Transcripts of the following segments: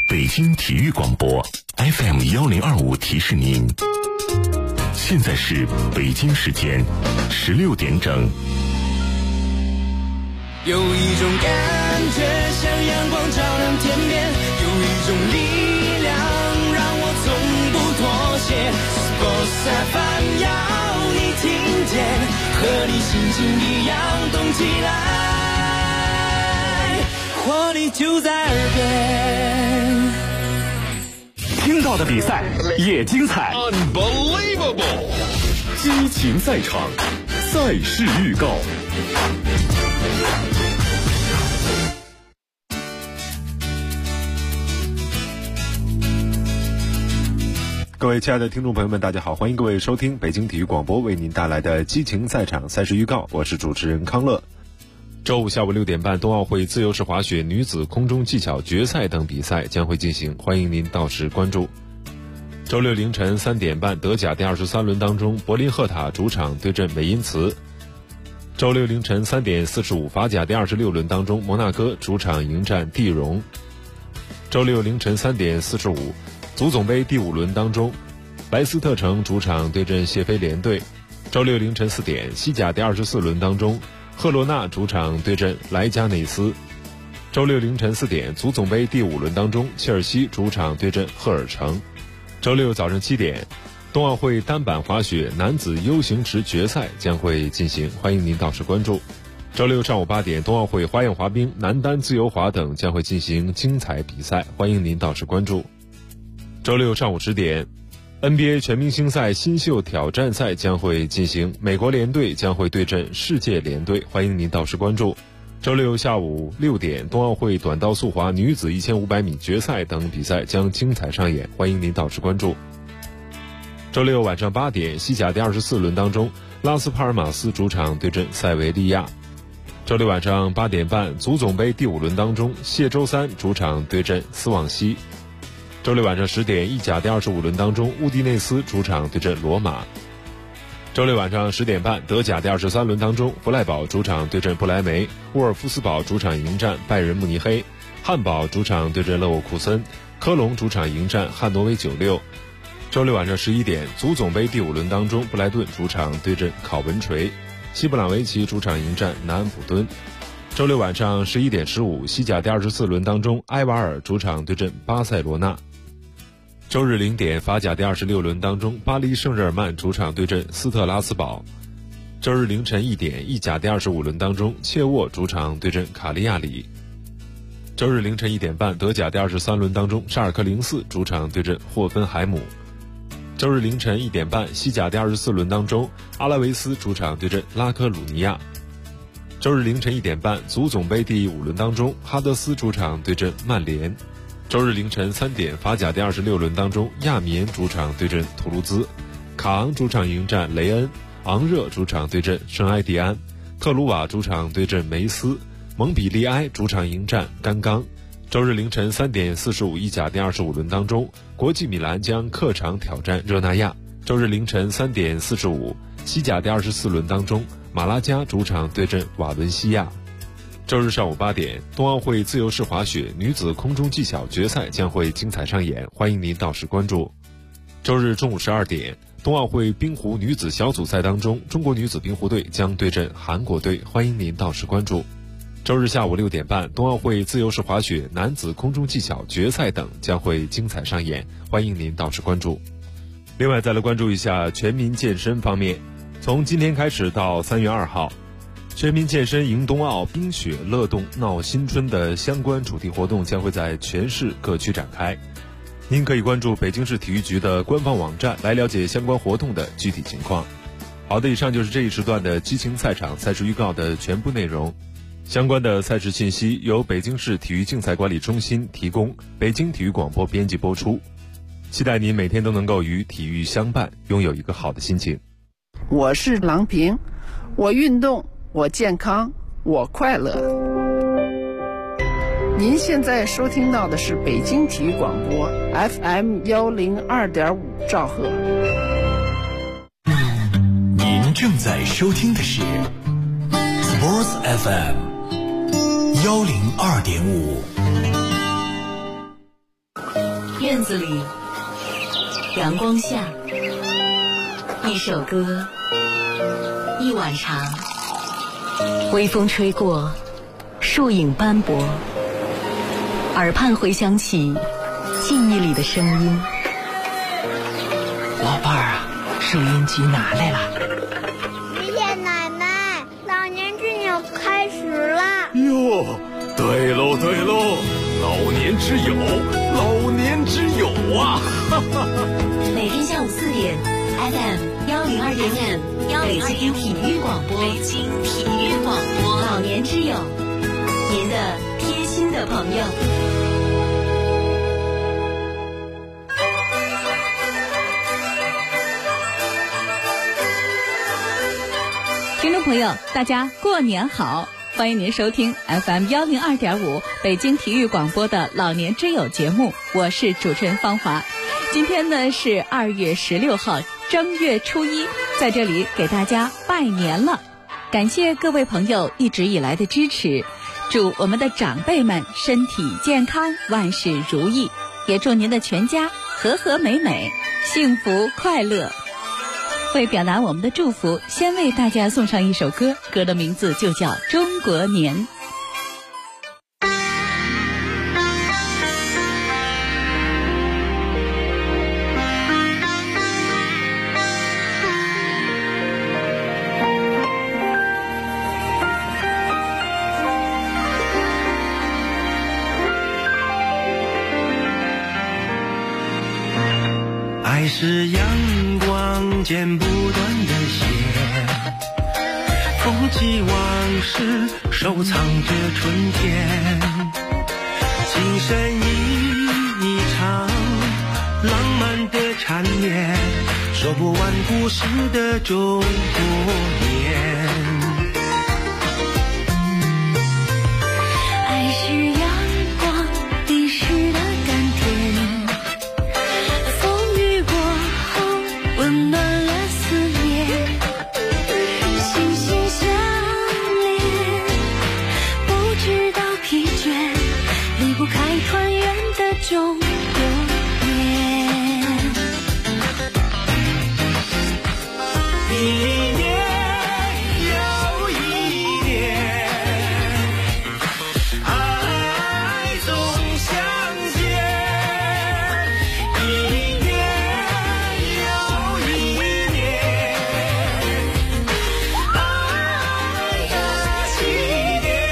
北京体育广播 FM1025提示您，现在是北京时间16点整。 有一种感觉像阳光照亮天边，有一种力量让我从不妥协。Sports FM 要你听见，和你心情一样动起来，活力就在耳边。 听到的比赛也精彩 Unbelievable 激情赛场，赛事预告。各位亲爱的听众朋友们，大家好，欢迎各位收听北京体育广播为您带来的激情赛场赛事预告，我是主持人康乐。周五下午6点半，冬奥会自由式滑雪女子空中技巧决赛等比赛将会进行，欢迎您到时关注。周六凌晨3点半，德甲第23轮当中，柏林赫塔主场对阵美因茨。周六凌晨3点45，法甲第26轮当中，摩纳哥主场迎战蒂荣。周六凌晨3点45，足总杯第5轮当中，莱斯特城主场对阵谢菲联队。周六凌晨4点，西甲第24轮当中，赫罗纳主场对阵莱加内斯。周六凌晨4点，足总杯第5轮当中，切尔西主场对阵赫尔城。周六早上7点，冬奥会单板滑雪男子 U 型池决赛将会进行，欢迎您到时关注。周六上午8点，冬奥会花样滑冰、男单自由滑等将会进行精彩比赛，欢迎您到时关注。周六上午10点，NBA 全明星赛新秀挑战赛将会进行，美国联队将会对阵世界联队，欢迎您到时关注。周六下午6点，冬奥会短道速滑女子1500米决赛等比赛将精彩上演，欢迎您到时关注。周六晚上8点，西甲第24轮当中，拉斯帕尔马斯主场对阵塞维利亚。周六晚上8点半，足总杯第5轮当中，谢周三主场对阵斯旺西。周六晚上10点，意甲第25轮当中，乌迪内斯主场对阵罗马。周六晚上10点半，德甲第23轮当中，弗赖堡主场对阵不莱梅，沃尔夫斯堡主场迎战拜仁慕尼黑，汉堡主场对阵勒沃库森，科隆主场迎战汉诺威96。周六晚上11点，足总杯第5轮当中，布莱顿主场对阵考文垂，西布朗维奇主场迎战南安普敦。周六晚上11点15，西甲第24轮当中，埃瓦尔主场对阵巴塞罗那。周日0点，法甲第26轮当中，巴黎圣日耳曼主场对阵斯特拉斯堡。周日凌晨1点，意甲第25轮当中，切沃主场对阵卡利亚里。周日凌晨1点半，德甲第23轮当中，沙尔克04主场对阵霍芬海姆。周日凌晨1点半，西甲第24轮当中，阿拉维斯主场对阵拉科鲁尼亚。周日凌晨1点半，足总杯第5轮当中，哈德斯主场对阵曼联。周日凌晨3点，法甲第26轮当中，亚米恩主场对阵图卢兹，卡昂主场迎战雷恩，昂热主场对阵圣埃蒂安，特鲁瓦主场对阵梅斯，蒙彼利埃主场迎战甘冈。周日凌晨3点45，意甲第25轮当中，国际米兰将客场挑战热那亚。周日凌晨3点45，西甲第24轮当中，马拉加主场对阵瓦伦西亚。周日上午8点，冬奥会自由式滑雪女子空中技巧决赛将会精彩上演，欢迎您到时关注。周日中午12点，冬奥会冰壶女子小组赛当中，中国女子冰壶队将对阵韩国队，欢迎您到时关注。周日下午6点半，冬奥会自由式滑雪男子空中技巧决赛等将会精彩上演，欢迎您到时关注。另外再来关注一下全民健身方面，从今天开始到3月2号，全民健身迎冬奥，冰雪乐动闹新春的相关主题活动将会在全市各区展开。您可以关注北京市体育局的官方网站来了解相关活动的具体情况。好的，以上就是这一时段的激情赛场赛事预告的全部内容。相关的赛事信息由北京市体育竞赛管理中心提供，北京体育广播编辑播出。期待您每天都能够与体育相伴，拥有一个好的心情。 我是郎平，我运动，我健康，我快乐。您现在收听到的是北京体育广播 FM102.5兆赫。 您正在收听的是 Sports FM102.5。 院子里，阳光下，一首歌，一碗茶，微风吹过，树影斑驳，耳畔回响起记忆里的声音。 老伴儿啊，收音机拿来了。 爷爷奶奶，老年之友开始了。 哟，对喽对喽，老年之友，老年之友啊！ 每天下午4点 FM 102.5，北京体育广播，北京体育广播，老年之友，您的贴心的朋友。 听众朋友，大家过年好！欢迎您收听 FM 102.5北京体育广播的老年之友节目，我是主持人芳华。今天呢是2月16号，正月初一，在这里给大家拜年了。感谢各位朋友一直以来的支持，祝我们的长辈们身体健康，万事如意，也祝您的全家和和美美，幸福快乐。为表达我们的祝福，先为大家送上一首歌，歌的名字就叫《中国年》。 爱是阳光剪不断的线，风起往事收藏着春天，今生一场浪漫的缠绵，说不完故事的中国年。 爱是阳光滴湿的甘甜，风雨过后温暖了思念，心心相连，不知道疲倦，离不开团圆的中国年。 一年又一年，爱总相见，一年又一年，爱的起点。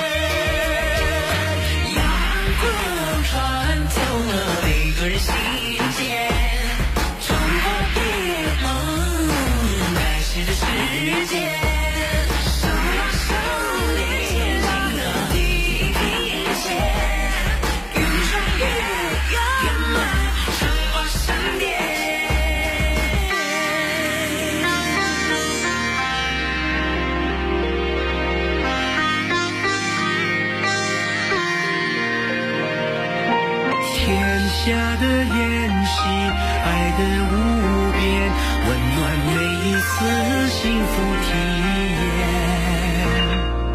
阳光穿透了每个人心间，中国别梦开始的时间。手拉手连到了地平线，越穿越圆满成华神殿。天下的宴席，爱的无边，温暖每一次幸福体验。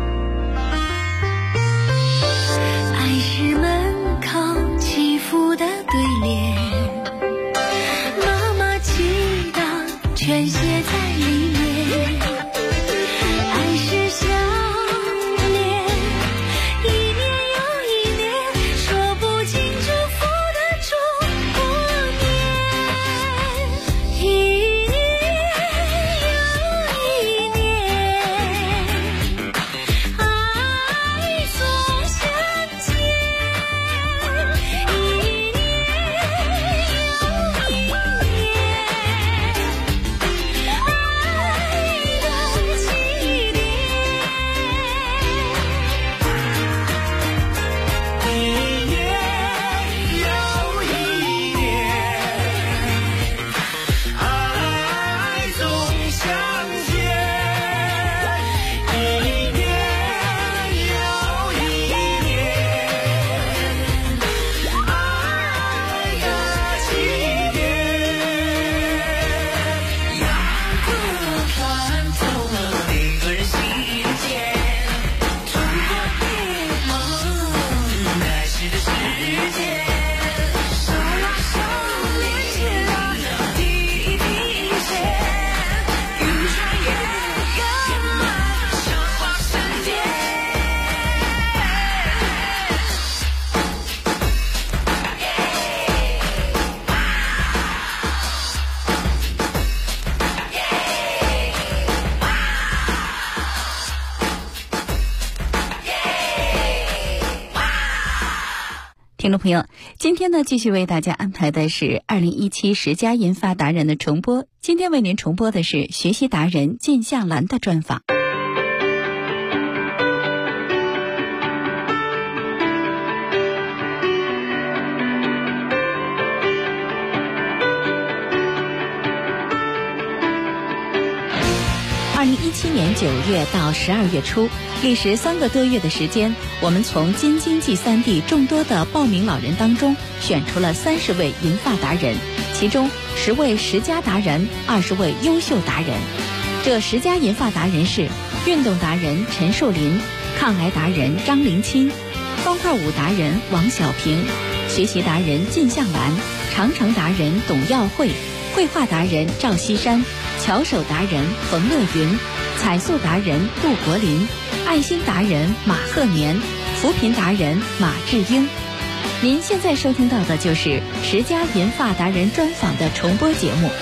爱是门口祈福的对联，妈妈祈祷全写在里面。爱是相恋，一年又一年，说不尽祝福的中国年。一年又一年， 听众朋友，今天呢继续为大家安排的是2017十佳银发达人的重播。今天为您重播的是学习达人靳向兰的专访。2017年9月到12月初，历时3个多月的时间，我们从京津冀3地众多的报名老人当中选出了30位银发达人，其中10位十佳达人，20位优秀达人。这10佳银发达人是运动达人陈树林、抗癌达人张林钦、方块舞达人王小平、学习达人靳向兰、长城达人董耀慧、绘画达人赵锡山、巧手达人冯乐云、彩塑达人杜国林、爱心达人马鹤年、扶贫达人马志英。您现在收听到的就是10佳银发达人专访的重播节目。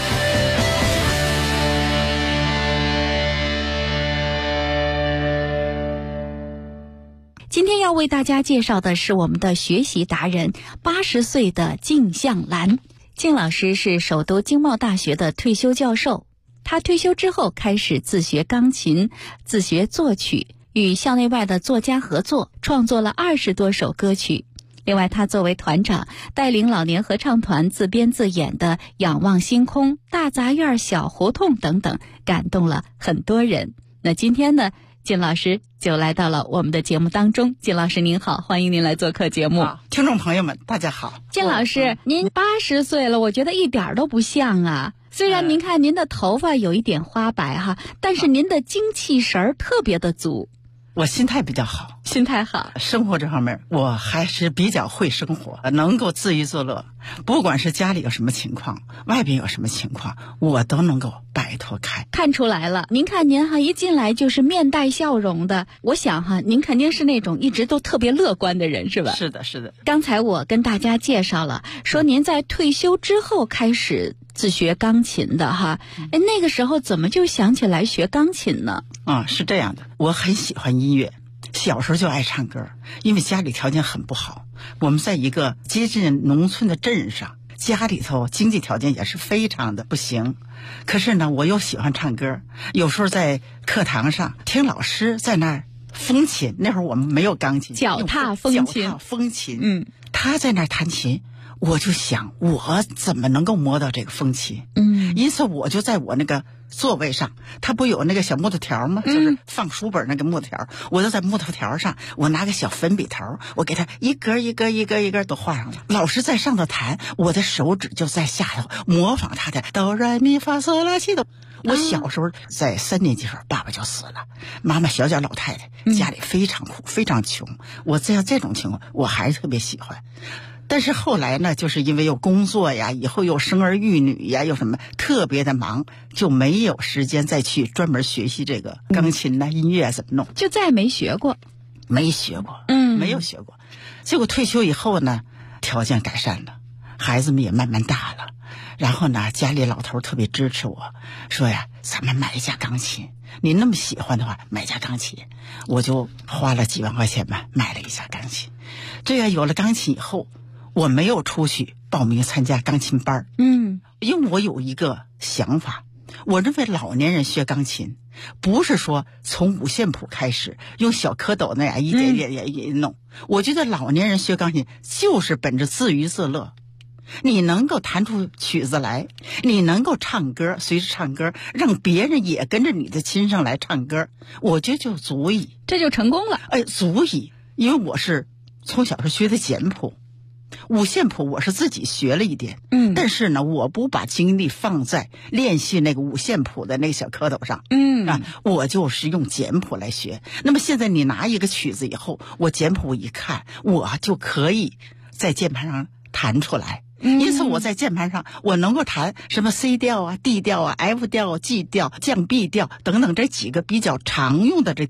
今天要为大家介绍的是我们的学习达人，80岁的靳向兰。靳老师是首都经贸大学的退休教授，他退休之后开始自学钢琴，自学作曲，与校内外的作家合作，创作了20多首歌曲。另外，他作为团长，带领老年合唱团自编自演的《仰望星空》《大杂院小胡同》等等，感动了很多人。那今天呢，靳老师就来到了我们的节目当中。靳老师您好，欢迎您来做客节目。 听众朋友们大家好。 靳老师，您80岁了，我觉得一点都不像啊。虽然您看您的头发有一点花白哈，但是您的精气神儿特别的足。 我心态比较好， 心态好， 生活这方面我还是比较会生活，能够自娱自乐。不管是家里有什么情况，外边有什么情况，我都能够摆脱开。 看出来了，您看您哈一进来就是面带笑容的，我想哈您肯定是那种一直都特别乐观的人，是吧？ 是的，是的。 刚才我跟大家介绍了，说您在退休之后开始自学钢琴的哈，那个时候怎么就想起来学钢琴呢？ 是这样的，我很喜欢音乐，小时候就爱唱歌，因为家里条件很不好，我们在一个接近农村的镇上，家里头经济条件也是非常的不行。可是呢，我又喜欢唱歌，有时候在课堂上听老师在那儿风琴，那会儿我们没有钢琴， 脚踏风琴， 他在那儿弹琴，我就想我怎么能够摸到这个风琴，因此我就在我那个座位上，他不有那个小木头条吗？就是放书本那个木头条，我就在木头条上，我拿个小粉笔头，我给他一格一格一格一格都画上了。老师在上头弹，我的手指就在下头模仿他的哆来咪发嗦拉西哆。我小时候在3年级时候，爸爸就死了，妈妈小脚老太太，家里非常苦，非常穷。我这种情况，我还是特别喜欢。但是后来呢，就是因为有工作呀，以后又生儿育女呀，又什么特别的忙，就没有时间再去专门学习这个钢琴呐、音乐怎么弄， 就再也没学过。 没学过，没有学过。结果退休以后呢，条件改善了，孩子们也慢慢大了，然后呢，家里老头特别支持我，说呀，咱们买一架钢琴，你那么喜欢的话，买架钢琴。我就花了几万块钱吧，买了一架钢琴。这样有了钢琴以后，我没有出去报名参加钢琴班，因为我有一个想法，我认为老年人学钢琴不是说从五线谱开始用小蝌蚪那样一点点弄，我觉得老年人学钢琴就是本着自娱自乐，你能够弹出曲子来，你能够唱歌，随着唱歌让别人也跟着你的琴声来唱歌，我觉得就足以， 这就成功了。 足以，因为我是从小是学的简谱，五线谱我是自己学了一点，但是呢，我不把精力放在练习那个五线谱的那个小蝌蚪上，我就是用简谱来学。那么现在你拿一个曲子以后，我简谱一看，我就可以在键盘上弹出来。因此我在键盘上我能够弹什么 C 调啊、D 调啊、F 调啊、G 调、降 B 调等等这几个比较常用的这调，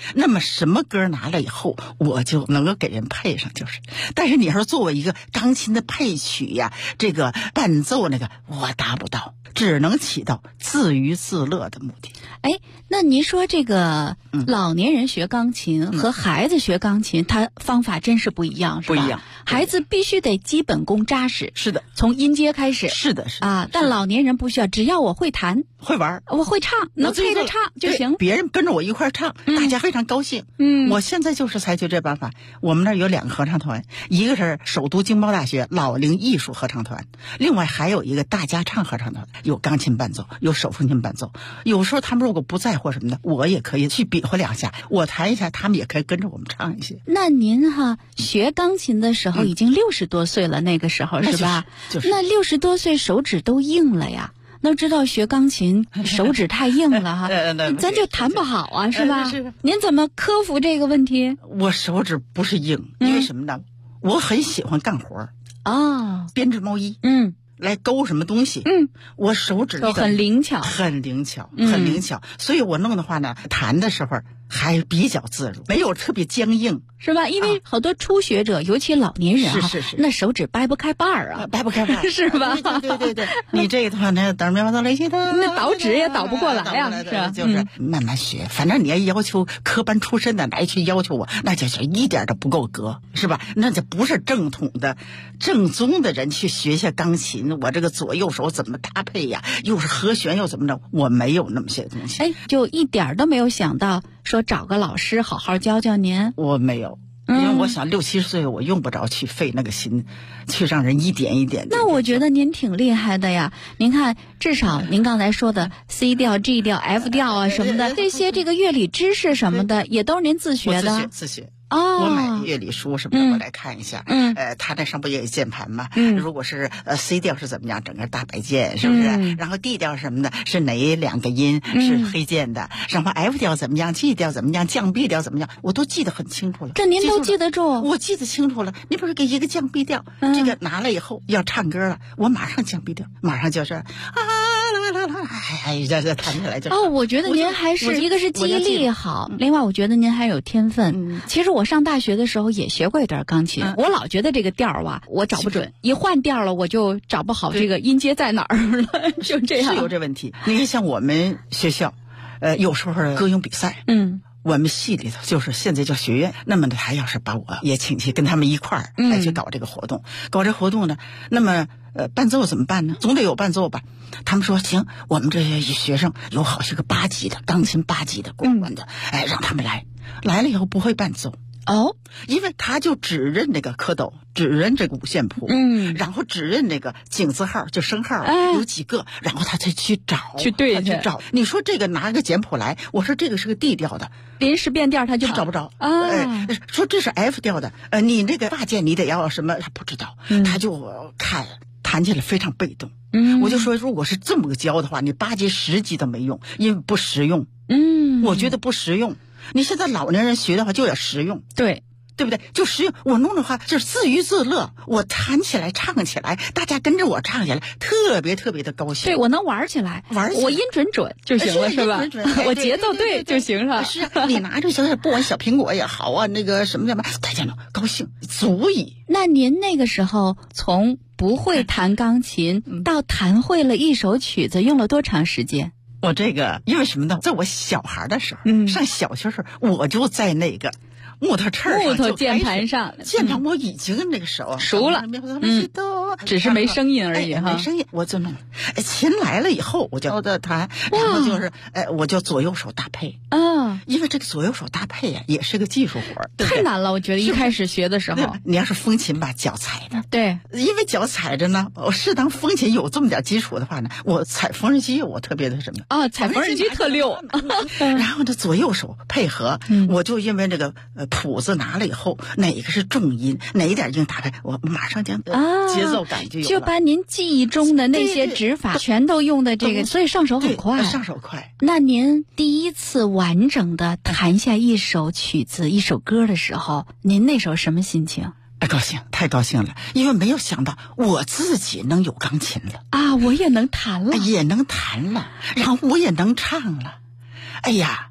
那么什么歌拿了以后，我就能够给人配上，就是。但是你要是作为一个钢琴的配曲呀，这个伴奏那个，我达不到，只能起到自娱自乐的目的。 哎，那您说这个老年人学钢琴和孩子学钢琴，他方法真是不一样，是吧？ 不一样。 孩子必须得基本功扎实， 是的， 从音阶开始。 是的，是的啊。但老年人不需要，只要我会弹、 会玩、 我会唱，能配着唱就行。 别人跟着我一块唱，大家非常高兴。我现在就是采取这办法。我们那儿有2个合唱团，一个是首都经贸大学老龄艺术合唱团，另外还有一个大家唱合唱团，有钢琴伴奏，有手风琴伴奏。有时候他们如果不在或什么的，我也可以去比划2下，我弹一下，他们也可以跟着我们唱一些。 那您学钢琴的时候已经60多岁了，那个时候是吧？那60多岁手指都硬了呀。那知道学钢琴手指太硬了咱就弹不好啊，是吧？您怎么克服这个问题？ 我手指不是硬，因为什么呢？我很喜欢干活编织毛衣，来勾什么东西，我手指都很灵巧， 很灵巧，很灵巧。所以我弄的话呢，弹的时候还比较自如，没有特别僵硬， 是吧？因为好多初学者，尤其老年人是那手指掰不开把儿掰不开把儿是吧？ 对，你这个的话呢，等喵到雷西的， 那倒指也倒不过来呀，是吧？ 就是慢慢学，反正你要求科班出身的来去要求我，那就是一点都不够格，是吧？那就不是正统的、正宗的人去学下钢琴。我这个左右手怎么搭配呀？又是和弦又怎么着？我没有那么些东西。 就一点都没有想到说找个老师好好教教您。 我没有。因为我想60、70岁我用不着去费那个心，去让人一点一点的。 那我觉得您挺厉害的呀！您看，至少您刚才说的 C 调、G 调、F 调什么的，这些这个乐理知识什么的，也都是您自学的。 自学。 我买乐理书什么的，我来看一下。他那上不也有键盘吗？如果是C 调是怎么样，整个大白键是不是？然后 D 调什么的，是哪2个音是黑键的？然后 F 调怎么样 ？G 调怎么样？降 B 调怎么样？我都记得很清楚了。 这您都记得住？ 我记得清楚了。你不是给一个降 B 调，这个拿了以后要唱歌了，我马上降 B 调，马上就是这弹起来就。 我觉得您还是一个是记忆力好，另外我觉得您还有天分。其实我上大学的时候也学过一段钢琴，我老觉得这个调我找不准，一换调了我就找不好这个音阶在哪儿了，就这样。 是有这问题。你看像我们学校，有时候歌咏比赛，我们系里头就是现在叫学院，那么他要是把我也请去跟他们一块儿来去搞这个活动，搞这活动呢，那么伴奏怎么办呢？总得有伴奏吧。他们说行，我们这些学生有好些个8级的钢琴8级的过关的，让他们来了以后不会伴奏。因为他就只认这个蝌蚪，只认这个五线谱，然后只认这个井字号，就升号有几个，然后他才去找，去找。你说这个拿个简谱来，我说这个是个 D 调的， 临时变调他就找不着说这是 F 调的，你那个把键你得要什么，他不知道，他就看弹起来非常被动。我就说如果是这么个教的话，你8级10级都没用，因为不实用。我觉得不实用。你现在老年人学的话就要实用，对不对？就实用。我弄的话就是自娱自乐，我弹起来唱起来，大家跟着我唱起来，特别特别的高兴。 对，我能玩起来，我音准就行了，是吧？我节奏对就行了。 是啊，你拿着小不管小苹果也好啊，那个什么大家能高兴足矣。 那您那个时候从不会弹钢琴到弹会了一首曲子，用了多长时间？ 我这个因为什么呢？在我小孩的时候，上小学时候，我就在那个木头键盘上， 键盘我已经那个手熟了，只是没声音而已没声音我就弄。琴来了以后，我就弹，然后就是我就左右手搭配因为这个左右手搭配呀，也是个技术活， 太难了。我觉得一开始学的时候， 你要是风琴吧，脚踩的， 对， 因为脚踩着呢，我适当风琴有这么点基础的话呢，我踩缝纫机我特别的什么踩缝纫机特溜， 然后这左右手配合，我就因为这个谱子拿了以后，哪个是重音，哪一点音搭配，我马上将节奏感就有了， 就把您记忆中的那些指法全都用的这个，所以上手很快， 上手快。 那您第一次完整的弹下一首曲子、一首歌的时候，您那时候什么心情？ 高兴，太高兴了，因为没有想到我自己能有钢琴了啊，我也能弹了， 然后我也能唱了，哎呀，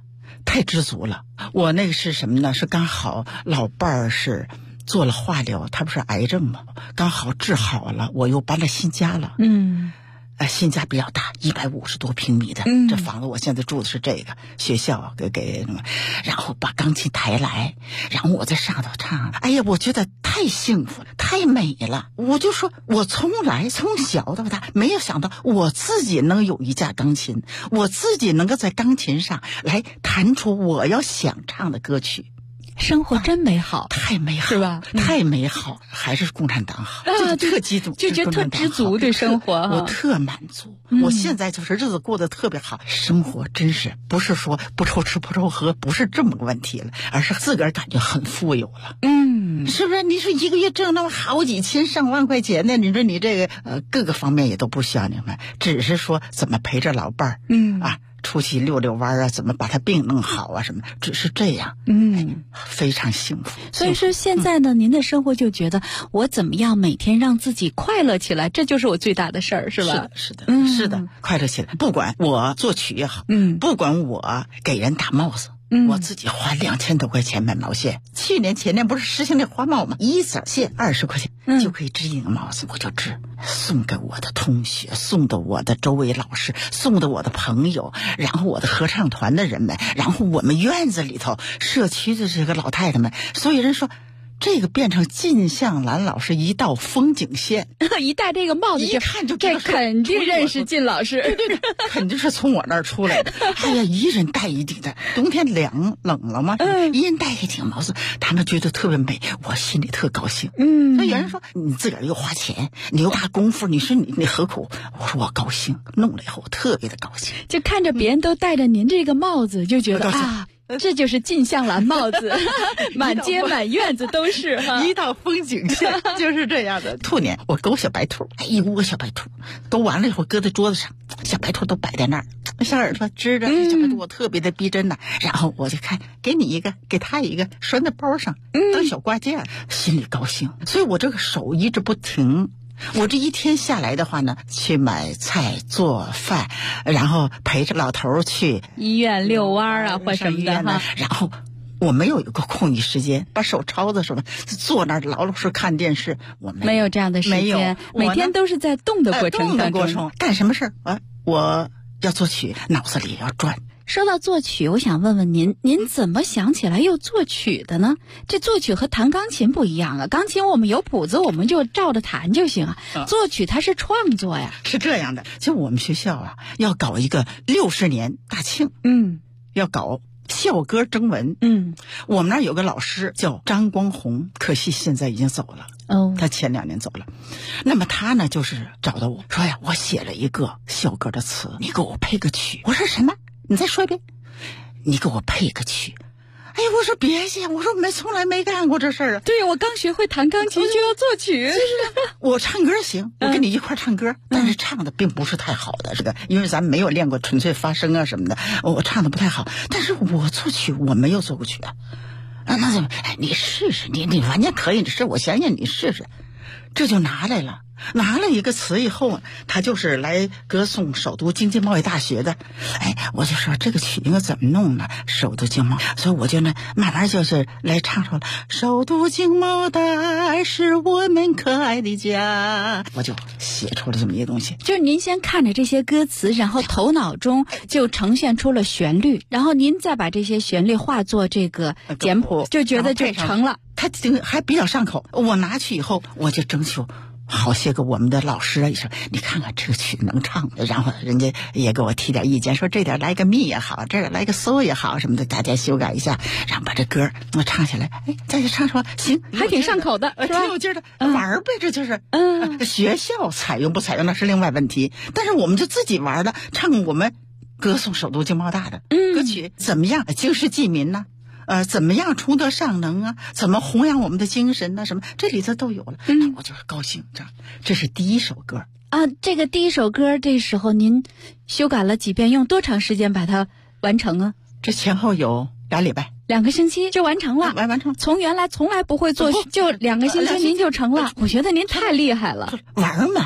太知足了。我那个是什么呢？是刚好老伴儿是做了化疗，他不是癌症吗？刚好治好了，我又搬了新家了。新家比较大，150多平米的，这房子我现在住的是这个学校给什么，然后把钢琴抬来，然后我在上头唱，哎呀，我觉得太幸福了，太美了。我就说我从小到大没有想到我自己能有一架钢琴，我自己能够在钢琴上来弹出我要想唱的歌曲。 生活真美好， 太美好， 是吧？ 太美好，还是共产党好，特激动， 就觉得特知足对生活， 我特满足。我现在就是日子过得特别好，生活真是不是说不愁吃不愁喝，不是这么个问题了，而是自个儿感觉很富有了。是不是？你说一个月挣那么好几千上万块钱呢？你说你这个各个方面也都不需要你们，只是说怎么陪着老伴儿，出去溜溜弯啊，怎么把他病弄好啊，什么，只是这样，非常幸福。 所以说现在呢，您的生活就觉得我怎么样每天让自己快乐起来，这就是我最大的事儿，是吧？ 是的，是的，快乐起来。不管我作曲也好，不管我给人打帽子。我自己花2000多块钱买毛线，去年前年不是实行那花帽吗？一色线20块钱就可以织一个帽子，我就织，送给我的同学，送的我的周围老师，送的我的朋友，然后我的合唱团的人们，然后我们院子里头社区的这个老太太们，所以人说这个变成靳向兰老师一道风景线， 一戴这个帽子一看就这肯定认识靳老师， 对，肯定是从我那儿出来的。哎呀，一人戴一顶的，冬天冷了嘛，一人戴一顶帽子，他们觉得特别美，我心里特高兴。所以有人说你自个儿又花钱，你又花功夫，你说你何苦？我说我高兴，弄了以后我特别的高兴， 就看着别人都戴着您这个帽子，就觉得这就是靳向兰帽子，满街满院子都是哈， 一道风景线，就是这样的。兔年我勾小白兔，一窝小白兔，勾完了以后搁在桌子上，小白兔都摆在那儿，小耳朵支着，小白兔我特别的逼真呐。然后我就看，给你一个，给他一个，拴在包上，当小挂件，心里高兴。所以我这个手一直不停。我这一天下来的话呢，去买菜做饭，然后陪着老头去医院遛弯啊或什么的哈。 然后我没有一个空余时间，把手抄的什么坐那儿老老实看电视，我没有这样的时间，每天都是在动的过程当中， 干什么事儿我要作曲，脑子里要转。 说到作曲，我想问问您怎么想起来又作曲的呢？这作曲和弹钢琴不一样啊，钢琴我们有谱子，我们就照着弹就行啊。作曲它是创作呀。 是这样的，就我们学校要搞一个60年大庆，要搞校歌征文，我们那儿有个老师叫张光红，可惜现在已经走了。他前2年走了。那么他呢，就是找到我说呀，我写了一个校歌的词，你给我配个曲。我说什么？你再说一遍。你给我配个曲。哎呀，我说别写，我说从来没干过这事儿啊。 对，我刚学会弹钢琴就要作曲。 我唱歌行，我跟你一块唱歌，但是唱的并不是太好的，这个因为咱们没有练过纯粹发声啊什么的，我唱的不太好。但是我作曲我没有作过曲啊。那怎么？你试试，你完全可以，是我相信你试试。这就拿来了。拿了一个词以后，他就是来歌颂首都经济贸易大学的。我就说这个曲应该怎么弄呢？首都经贸，所以我就呢慢慢就是来唱出了首都经贸大是我们可爱的家，我就写出了这么一个东西。 就是您先看着这些歌词，然后头脑中就呈现出了旋律，然后您再把这些旋律化作这个简谱，就觉得就成了。 它还比较上口。我拿去以后，我就征求好些个我们的老师也说，你看看这个曲能唱，然后人家也给我提点意见，说这点来个咪也好，这来个嗦也好什么的，大家修改一下，然后把这歌我唱下来。再唱说行， 还挺上口的， 挺有劲的，玩呗，这就是。学校采用不采用那是另外问题，但是我们就自己玩的，唱我们歌颂首都经贸大的歌曲，怎么样经世济民呢？怎么样崇德尚能啊？怎么弘扬我们的精神呢？什么这里头都有了。我就是高兴，这是第一首歌啊。这个第一首歌，这时候您修改了几遍，用多长时间把它完成啊？ 这前后有2礼拜 ，2个星期就完成了。 完成。 从原来从来不会做，就2个星期您就成了。我觉得您太厉害了。 玩嘛，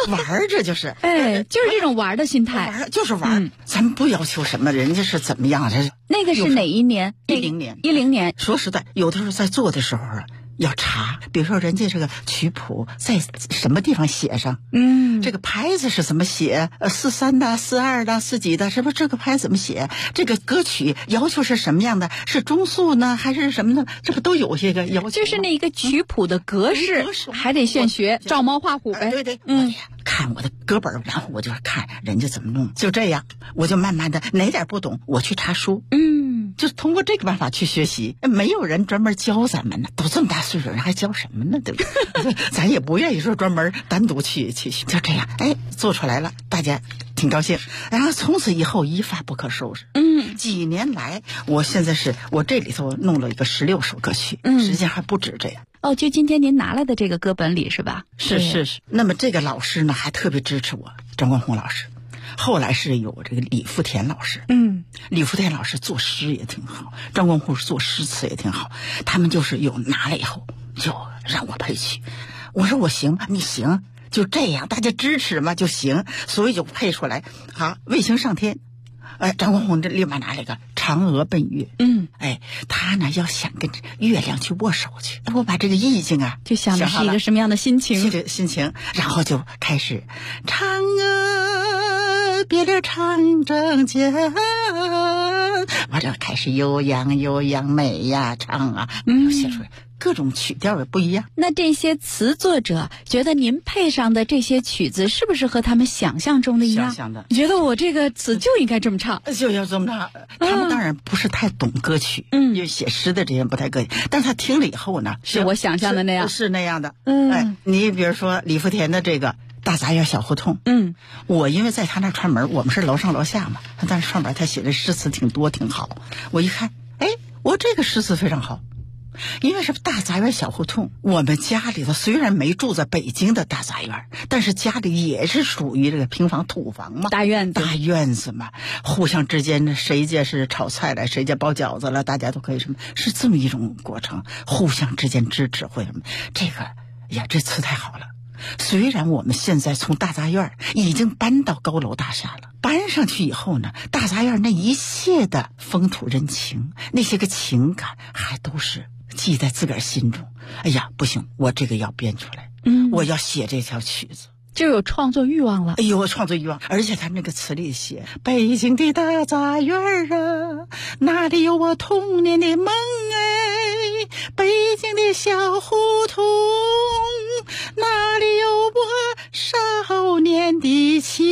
玩着就是， 就是这种玩的心态， 玩就是玩，咱们不要求什么，人家是怎么样， 那个是哪一年 ？10年。 10年。 说实在，有的时候在做的时候啊，要查，比如说人家这个曲谱在什么地方写上，这个拍子是怎么写，43的、42的、4几的，是不是这个拍怎么写？这个歌曲要求是什么样的？是中速呢，还是什么呢？这不都有些个要求？ 就是那个曲谱的格式，还得现学，照猫画虎呗。 对，看我的歌本，然后我就看人家怎么弄，就这样，我就慢慢的哪点不懂，我去查书，就是通过这个办法去学习。没有人专门教咱们呢，都这么大岁数人还教什么呢？对不对？咱也不愿意说专门单独去，就这样，做出来了，大家挺高兴。然后从此以后一发不可收拾。几年来，我现在我这里头弄了一个16首歌曲，实际上还不止这样。 就今天您拿来的这个歌本里是吧？ 是。那么这个老师呢，还特别支持我，张光宏老师。后来是有这个李福田老师，李福田老师作诗也挺好，张光宏作诗词也挺好。他们就是有拿了以后就让我配曲，我说我行吗？你行，就这样，大家支持嘛就行，所以就配出来。好，卫星上天。张光宏这立马拿了一个嫦娥奔月，他呢要想跟月亮去握手去，我把这个意境啊， 就想的是一个什么样的心情？ 心情，然后就开始嫦娥别了长征间，我这开始悠扬美呀唱啊，写出来。各种曲调也不一样。 那这些词作者觉得您配上的这些曲子是不是和他们想象中的一样？ 想象的， 觉得我这个词就应该这么唱， 就要这么唱。他们当然不是太懂歌曲，因为写诗的这些人不太歌曲，但是他听了以后呢， 是我想象的那样， 是那样的。你比如说李福田的这个大杂院小胡同，我因为在他那串门，我们是楼上楼下嘛，但是串门他写的诗词挺多挺好。我一看，我这个诗词非常好。因为是大杂院小胡同，我们家里头虽然没住在北京的大杂院，但是家里也是属于这个平房土房嘛，大院子嘛，互相之间呢，谁家是炒菜了，谁家包饺子了，大家都可以什么，是这么一种过程，互相之间支持或什么，这个呀，这词太好了。虽然我们现在从大杂院已经搬到高楼大厦了，搬上去以后呢，大杂院那一切的风土人情，那些个情感还都是记在自个儿心中。不行，我这个要编出来，我要写这条曲子， 就有创作欲望了。 有创作欲望，而且他那个词里写北京的大杂院啊，哪里有我童年的梦北京的小胡同，哪里有我少年的情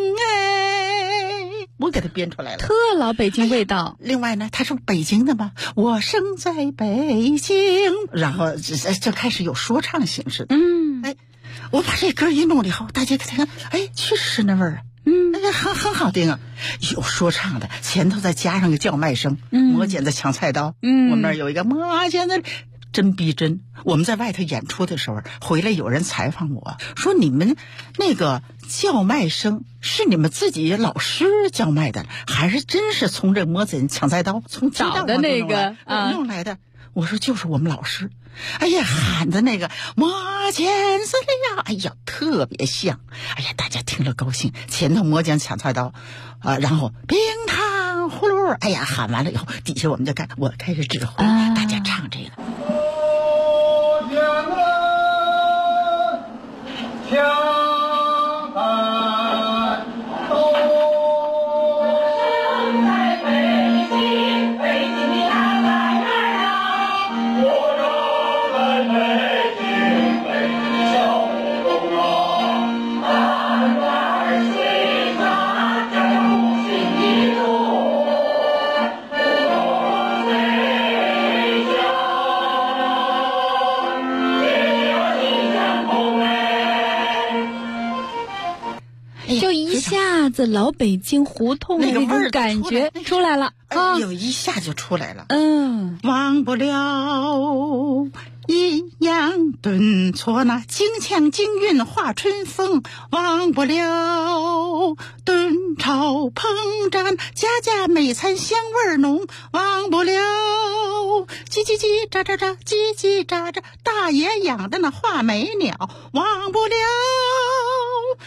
我给他编出来了， 特老北京味道。 另外呢，他是北京的嘛，我生在北京，然后就开始有说唱形式的。我把这歌一弄了以后，大家看，确实是那味儿很好听啊。有说唱的，前头再加上个叫卖声，磨剪子抢菜刀。我们那儿有一个磨剪子真逼真。我们在外头演出的时候，回来有人采访我说，你们那个叫卖声是你们自己老师叫卖的，还是真是从这磨剪抢菜刀从找的那个弄来的？我说就是我们老师。喊的那个磨剪子了呀，特别像。大家听了高兴，前头磨剪抢菜刀然后冰糖葫芦喊完了以后，底下我们就看，我开始指挥大家唱这个老北京胡同的那种感觉出来了有一下就出来了。忘不了抑扬顿挫那京腔京韵画春风，忘不了炖炒烹炸家家美餐香味浓，忘不了叽叽叽喳喳喳叽叽喳喳大爷养的那画眉鸟，忘不了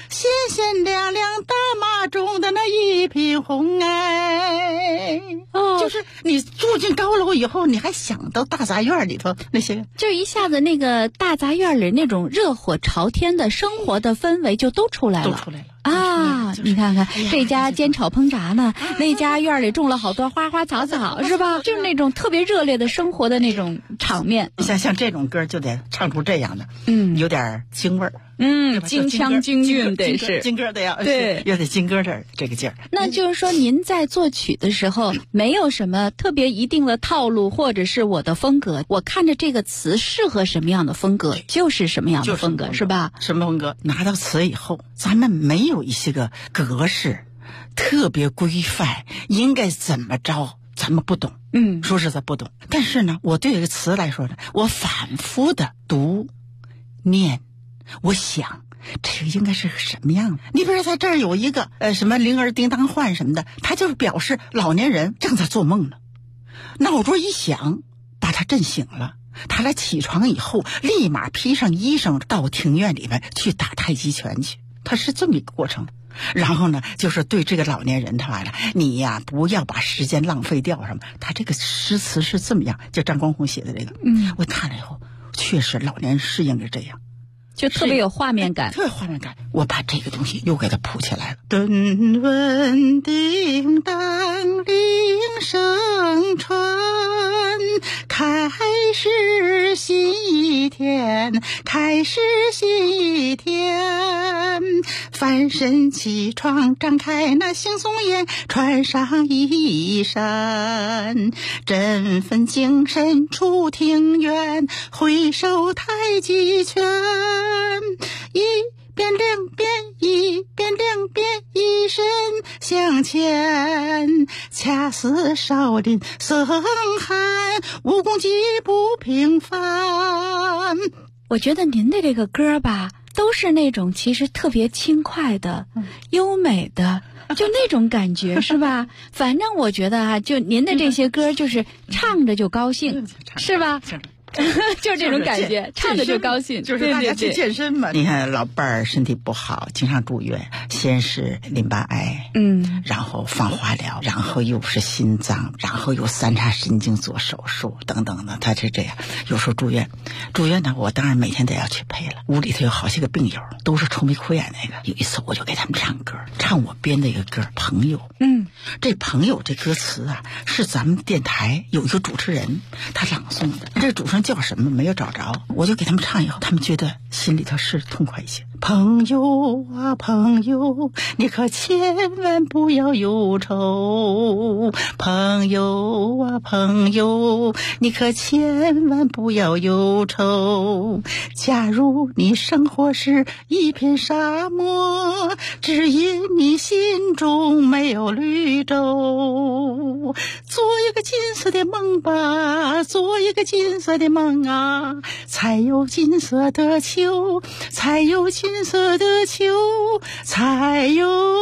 鲜鲜亮亮大马中的那一品红哎。就是你住进高楼以后，你还想到大杂院里头那些， 就一下子那个大杂院里那种热火朝天的生活的氛围就都出来了。啊，你看看这家煎炒烹炸呢，那家院里种了好多花花草草，是吧？就是那种特别热烈的生活的那种场面。 像这种歌就得唱出这样的，有点京味儿， 京腔京韵得是京歌的呀， 对， 有点京歌的这个劲儿。 那就是说，您在作曲的时候没有什么特别一定的套路，或者是我的风格，我看着这个词适合什么样的风格，就是什么样的风格，是吧？ 什么风格？拿到词以后，咱们没有一些个格式特别规范，应该怎么着，咱们不懂。说实在不懂。但是呢，我对这个词来说呢，我反复的读、念，我想这个应该是个什么样的。你比如说，在这儿有一个什么铃儿叮当唤什么的，它就是表示老年人正在做梦呢，闹钟一响，把他震醒了。他来起床以后，立马披上衣裳到庭院里面去打太极拳去。他是这么一个过程。然后呢，就是对这个老年人他完了，你呀不要把时间浪费掉什么。他这个诗词是这么样，就张光宏写的这个。我看了以后，确实老年人适应着这样， 就特别有画面感， 特别画面感。我把这个东西又给它谱起来了。顿闻叮当铃声传，开始新一天，开始新一天。翻身起床，张开那惺忪眼，穿上衣衫，振奋精神出庭院，挥手太极拳，一边两边，一边两边，一身向前，恰似少林僧汉，武功极不平凡。 我觉得您的这个歌吧，都是那种其实特别轻快的、优美的，就那种感觉是吧？反正我觉得啊，就您的这些歌就是唱着就高兴，是吧？就这种感觉，唱着就高兴， 就是大家去健身嘛。你看老伴儿身体不好，经常住院，先是淋巴癌，然后放化疗，然后又是心脏，然后又三叉神经做手术等等的，他是这样。有时候住院呢，我当然每天都要去陪了。屋里头有好些个病友，都是愁眉苦眼那个。有一次我就给他们唱歌，唱我编的一个歌《朋友》。这朋友这歌词啊，是咱们电台有一个主持人他朗诵的，这个主持人叫什么没有找着，我就给他们唱以后，他们觉得心里头是痛快一些。朋友啊朋友，你可千万不要忧愁，朋友啊朋友，你可千万不要忧愁。假如你生活是一片沙漠，只因你心中没有绿洲，做一个金色的梦吧，做一个金色的梦啊，才有金色的秋，才有金色的秋，才有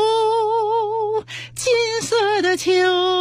金色的秋。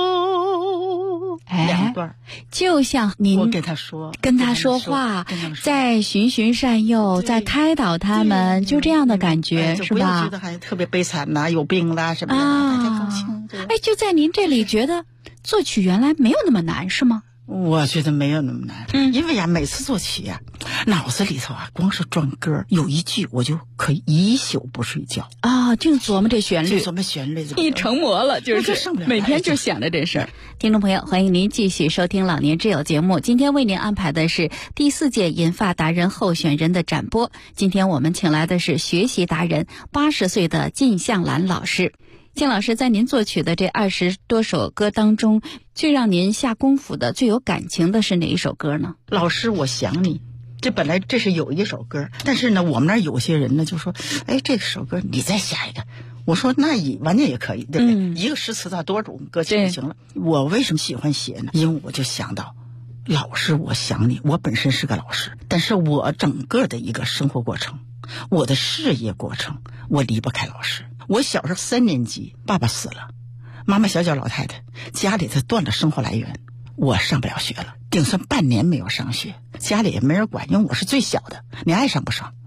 两段， 就像您我跟他说话，在循循善诱，在开导他们，就这样的感觉，是吧？不要觉得还特别悲惨呐，有病啦什么的，大家高兴。 就在您这里觉得作曲原来没有那么难，是吗？ 我觉得没有那么难，因为每次作曲脑子里头光是转歌，有一句我就可以一宿不睡觉啊，就琢磨这旋律，一成魔了，就是每天就想着这事儿。听众朋友，欢迎您继续收听老年之友节目，今天为您安排的是第4届银发达人候选人的展播。今天我们请来的是学习达人80岁的靳向兰老师。靳老师，在您作曲的这20多首歌当中，最让您下功夫的、最有感情的是哪一首歌呢？ 老师，我想你。这本来这是有一首歌，但是呢，我们那儿有些人呢就说，这首歌你再下一个。我说那完全也可以，对不对？一个诗词它多少种歌曲就行了。我为什么喜欢写呢？因为我就想到，老师，我想你。我本身是个老师，但是我整个的一个生活过程，我的事业过程，我离不开老师。我小时候3年级，爸爸死了，妈妈小脚老太太，家里头断了生活来源，我上不了学了，顶算半年没有上学，家里也没人管，因为我是最小的，你爱上不上，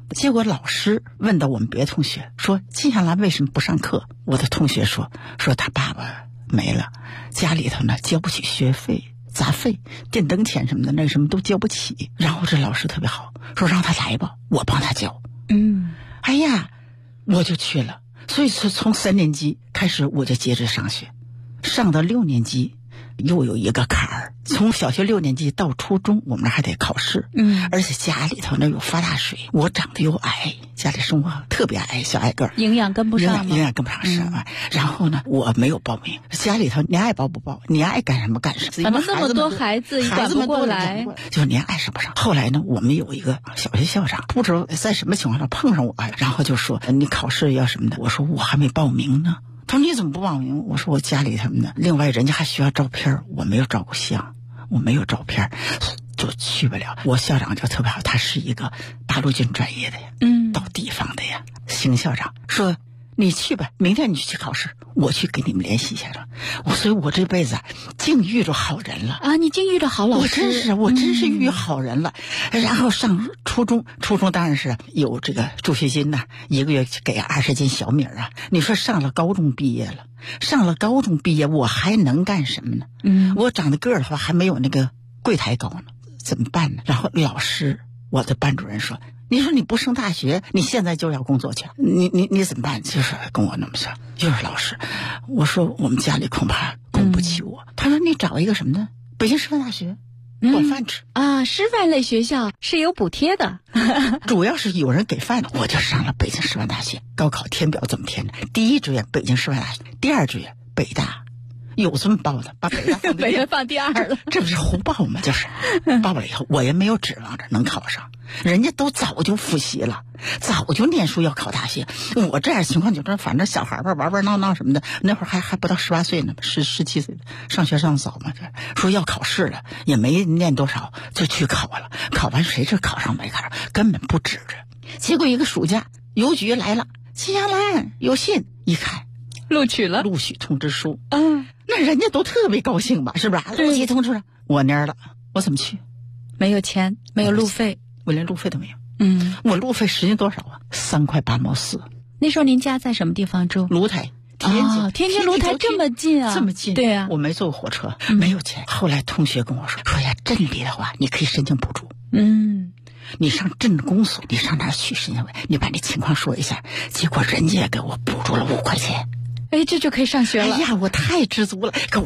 结果老师问到我们别的同学说金香兰为什么不上课，我的同学说他爸爸没了，家里头呢交不起学费杂费电灯钱什么的，那什么都交不起。然后这老师特别好，说让他来吧，我帮他交。哎呀，我就去了。所以从3年级开始我就接着上学，上到6年级又有一个坎儿。从小学6年级到初中，我们那还得考试，而且家里头那有发大水，我长得又矮，家里生活特别矮，小矮个儿， 营养跟不上， 营养跟不上是吧？然后呢，我没有报名，家里头你爱报不报，你爱干什么干什么， 反正那么多孩子管不过来， 就是您爱上不上。后来呢，我们有一个小学校长，不知道在什么情况下碰上我，然后就说你考试要什么的，我说我还没报名呢。他说你怎么不报名？我说我家里他们的，另外人家还需要照片，我没有照过相，我没有照片，就去不了。我校长就特别好，他是一个八路军专业的呀，到地方的呀。邢校长说你去吧，明天你去考试，我去给你们联系一下了。所以我这辈子竟遇着好人了啊！你竟遇着好老师， 我真是遇好人了。然后上初中当然是有这个助学金呐，1个月给20斤小米啊。你说上了高中毕业了，我还能干什么呢？我长得个儿的话还没有那个柜台高呢，怎么办呢？然后老师，我的班主任说，你说你不上大学，你现在就要工作去，你怎么办？就是跟我那么说，就是老师，我说我们家里恐怕供不起我。他说你找一个什么呢？北京师范大学，管饭吃啊，师范类学校是有补贴的， 主要是有人给饭的。我就上了北京师范大学，高考填表怎么填的？第1志愿北京师范大学，第2志愿北大。有这么报的，把北大放第2了， 这不是胡报吗？就是报了以后，我也没有指望着能考上，人家都早就复习了，早就念书要考大学。我这样情况就是，反正小孩吧，玩闹什么的，那会儿还不到18岁呢，17岁上学上早嘛，说要考试了，也没念多少就去考了，考完谁知考上没考上，根本不指着。结果一个暑假，邮局来了，金香兰有信，一看录取了， 录取通知书。那人家都特别高兴吧，是不是？录取通知书，我蔫了，我怎么去？ 没有钱，没有路费， 我连路费都没有。我路费时间多少啊？3块8毛4。 那时候您家在什么地方住？ 芦台， 天津芦台这么近啊？ 这么近？ 对啊， 我没坐过火车，没有钱。后来同学跟我说呀，镇里的话你可以申请补助。你上镇公所，你上哪儿去申请？你把你情况说一下。结果人家也给我补助了5块钱。 这就可以上学了。 哎呀，我太知足了，给我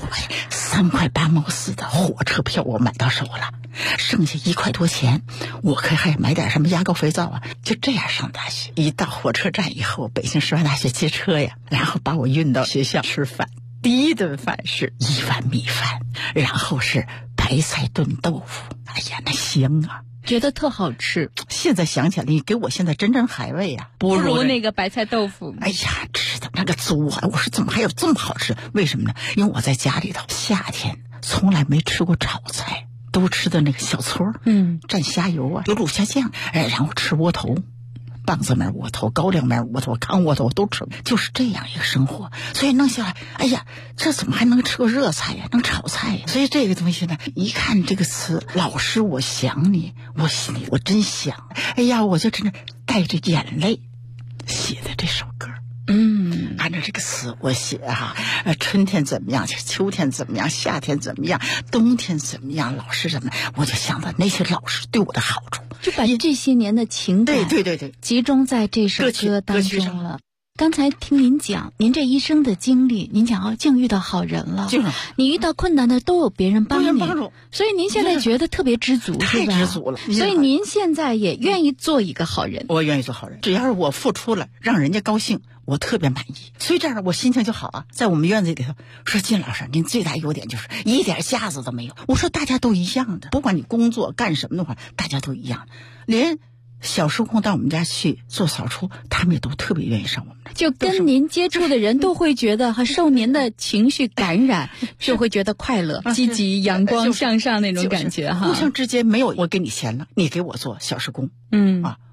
3块8毛4的火车票我买到手了，剩下1块多钱，我可以还买点什么牙膏肥皂啊。就这样上大学。一到火车站以后，北京师范大学接车呀，然后把我运到学校吃饭。第一顿饭是1碗米饭，然后是白菜炖豆腐。哎呀，那香啊！ 觉得特好吃。 现在想起来，你给我现在真正海味啊， 不如那个白菜豆腐。 哎呀，吃的那个足啊！我说怎么还有这么好吃？为什么呢？因为我在家里头夏天从来没吃过炒菜，都吃的那个小葱，蘸虾油啊，有卤虾酱，然后吃窝头。棒子面窝头、高粱面窝头、糠窝头都吃，就是这样一个生活。所以弄下来，哎呀，这怎么还能吃个热菜呀？能炒菜呀？所以这个东西呢，一看这个词，老师我想你，我心里我真想，哎呀，我就真的带着眼泪写的这首歌。按照这个词我写春天怎么样，秋天怎么样，夏天怎么样，冬天怎么样，老师怎么样，我就想到那些老师对我的好处， 就把这些年的情感对集中在这首歌当中了。刚才听您讲您这一生的经历，您讲竟遇到好人了，你遇到困难的都有别人帮你，所以您现在觉得特别知足， 太知足了。 所以您现在也愿意做一个好人。 我愿意做好人，只要是我付出了，让人家高兴，我特别满意。所以这样我心情就好啊。在我们院子里头说，金老师您最大优点就是一点架子都没有。我说大家都一样的，不管你工作干什么的话，大家都一样，连小时候到我们家去做扫除，他们也都特别愿意上我们这。 就跟您接触的人都会觉得受您的情绪感染，就会觉得快乐、积极、阳光、向上那种感觉哈。 互相之间没有我给你钱了，你给我做小时工，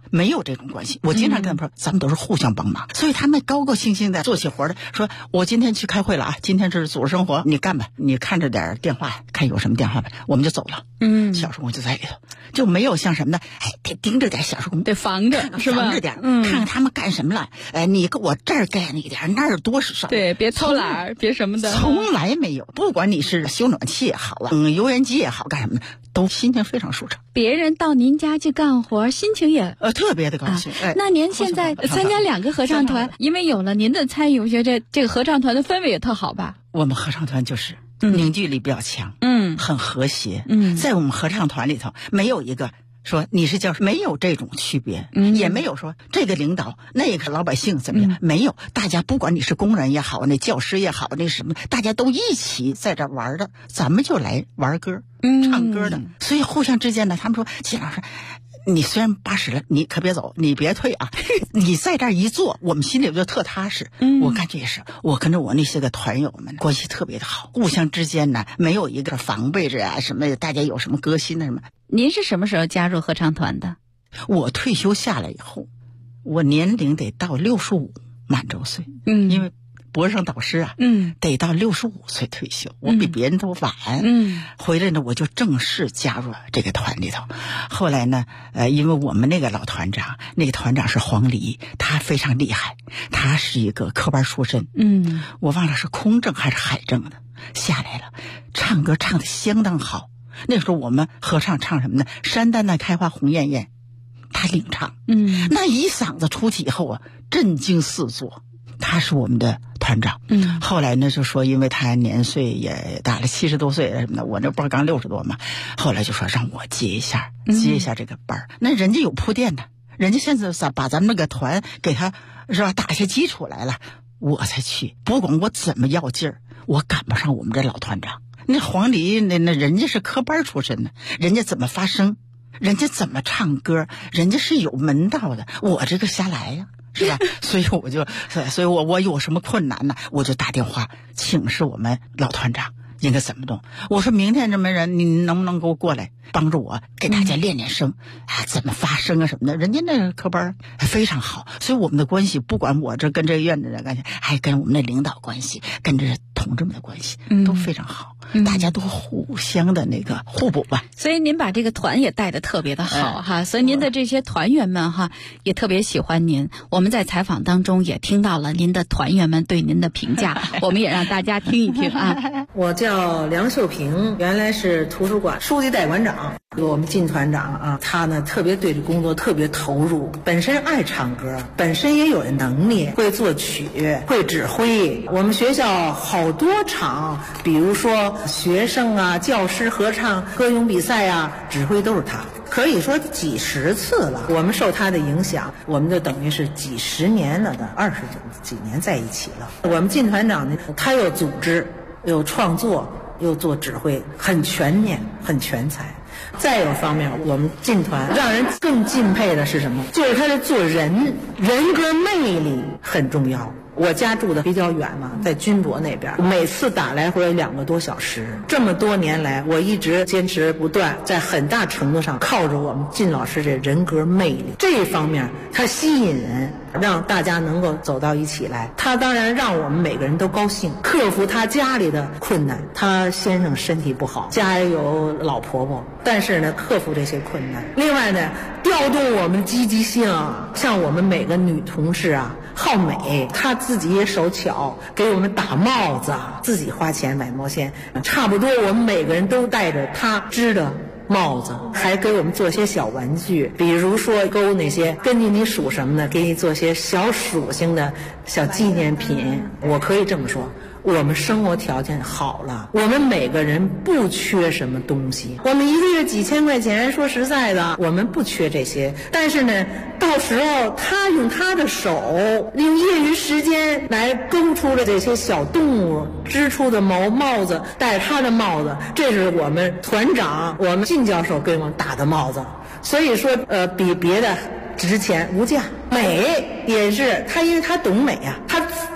没有这种关系。我经常跟他们说，咱们都是互相帮忙，所以他们高高兴兴的做起活来，说我今天去开会了啊，今天是组织生活，你干吧，你看着点电话，看有什么电话吧，我们就走了。小时工就在里头，就没有像什么的，得盯着点小时工， 得防着，是吧？ 防着点，看看他们干什么了。你给我这儿干那个点，那儿多少？ 对，别偷懒，别什么的， 从来没有。不管你是修暖气也好啊，油烟机也好，干什么的，都心情非常舒畅。 别人到您家去干活，心情也特别的高兴。 那您现在参加2个合唱团，因为有了您的参与，我觉得这个合唱团的氛围也特好吧？ 我们合唱团就是凝聚力比较强，很和谐。在我们合唱团里头，没有一个说你是教师，没有这种区别，也没有说这个领导那个老百姓怎么样，没有。大家不管你是工人也好，那教师也好，那什么，大家都一起在这玩的，咱们就来玩歌，唱歌的。所以互相之间呢，他们说秦老师，你虽然80了，你可别走，你别退啊！你在这儿一坐，我们心里就特踏实。我感觉也是，我跟着我那些个团友们关系特别的好，互相之间呢没有一个防备着啊什么，大家有什么革新的什么。 您是什么时候加入合唱团的？ 我退休下来以后，我年龄得到65满周岁。因为博士生导师啊，得到65岁退休，我比别人都晚。回来呢，我就正式加入了这个团里头。后来呢，因为我们那个老团长，那个团长是黄黎，他非常厉害，他是一个科班出身。我忘了是空政还是海政的，下来了，唱歌唱得相当好。那时候我们合唱唱什么呢？山丹丹开花红艳艳，他领唱。那一嗓子出去以后啊，震惊四座。他是我们的团长。后来呢就说，因为他年岁也大了，70多岁什么的，我那不是刚60多嘛，后来就说让我接一下这个班。那人家有铺垫的，人家现在把咱们那个团给他是吧打下基础来了，我才去。不管我怎么要劲儿，我赶不上我们这老团长。那黄黎那人家是科班出身的，人家怎么发声，人家怎么唱歌，人家是有门道的，我这个瞎来呀，是吧？所以我有什么困难呢，我就打电话请示我们老团长应该怎么弄。我说明天这么人，你能不能给我过来帮助我给大家练练声怎么发声啊什么的。人家那个科班非常好，所以我们的关系不管我这跟这个院子的关系，还跟我们的领导关系，跟这同志们的关系都非常好。大家都互相的那个互补吧。 所以您把这个团也带得特别的好哈，所以您的这些团员们哈也特别喜欢您。我们在采访当中也听到了您的团员们对您的评价，我们也让大家听一听啊。 我叫梁秀平，原来是图书馆书记代馆长。我们靳团长啊，他呢特别对这工作特别投入，本身爱唱歌，本身也有能力，会作曲，会指挥。我们学校好多场，比如说学生啊、教师合唱、歌咏比赛啊，指挥都是他，可以说几十次了。我们受他的影响，我们就等于是几十年了的20几年在一起了。我们靳团长呢，他有组织，有创作，又做指挥，很全面，很全才。再有方面，我们靳团让人更敬佩的是什么？就是他的做人格魅力很重要。我家住的比较远嘛，在军博那边，每次打来回2个多小时。这么多年来，我一直坚持不断，在很大程度上靠着我们靳老师这人格魅力这一方面，他吸引人，让大家能够走到一起来。他当然让我们每个人都高兴，克服他家里的困难。他先生身体不好，家里有老婆婆，但是呢，克服这些困难。另外呢，调动我们积极性，像我们每个女同事啊，好美，她自己也手巧，给我们打帽子，自己花钱买毛线，差不多我们每个人都戴着她织的帽子，还给我们做些小玩具，比如说勾那些根据你属什么的，给你做些小属性的小纪念品。我可以这么说，我们生活条件好了，我们每个人不缺什么东西，我们一个月几千块钱，说实在的，我们不缺这些。但是呢，到时候他用他的手，用业余时间来勾出了这些小动物织出的帽子，戴他的帽子，这是我们团长我们靳教授给我们打的帽子。所以说比别的值钱无价。美也是他，因为他懂美啊，他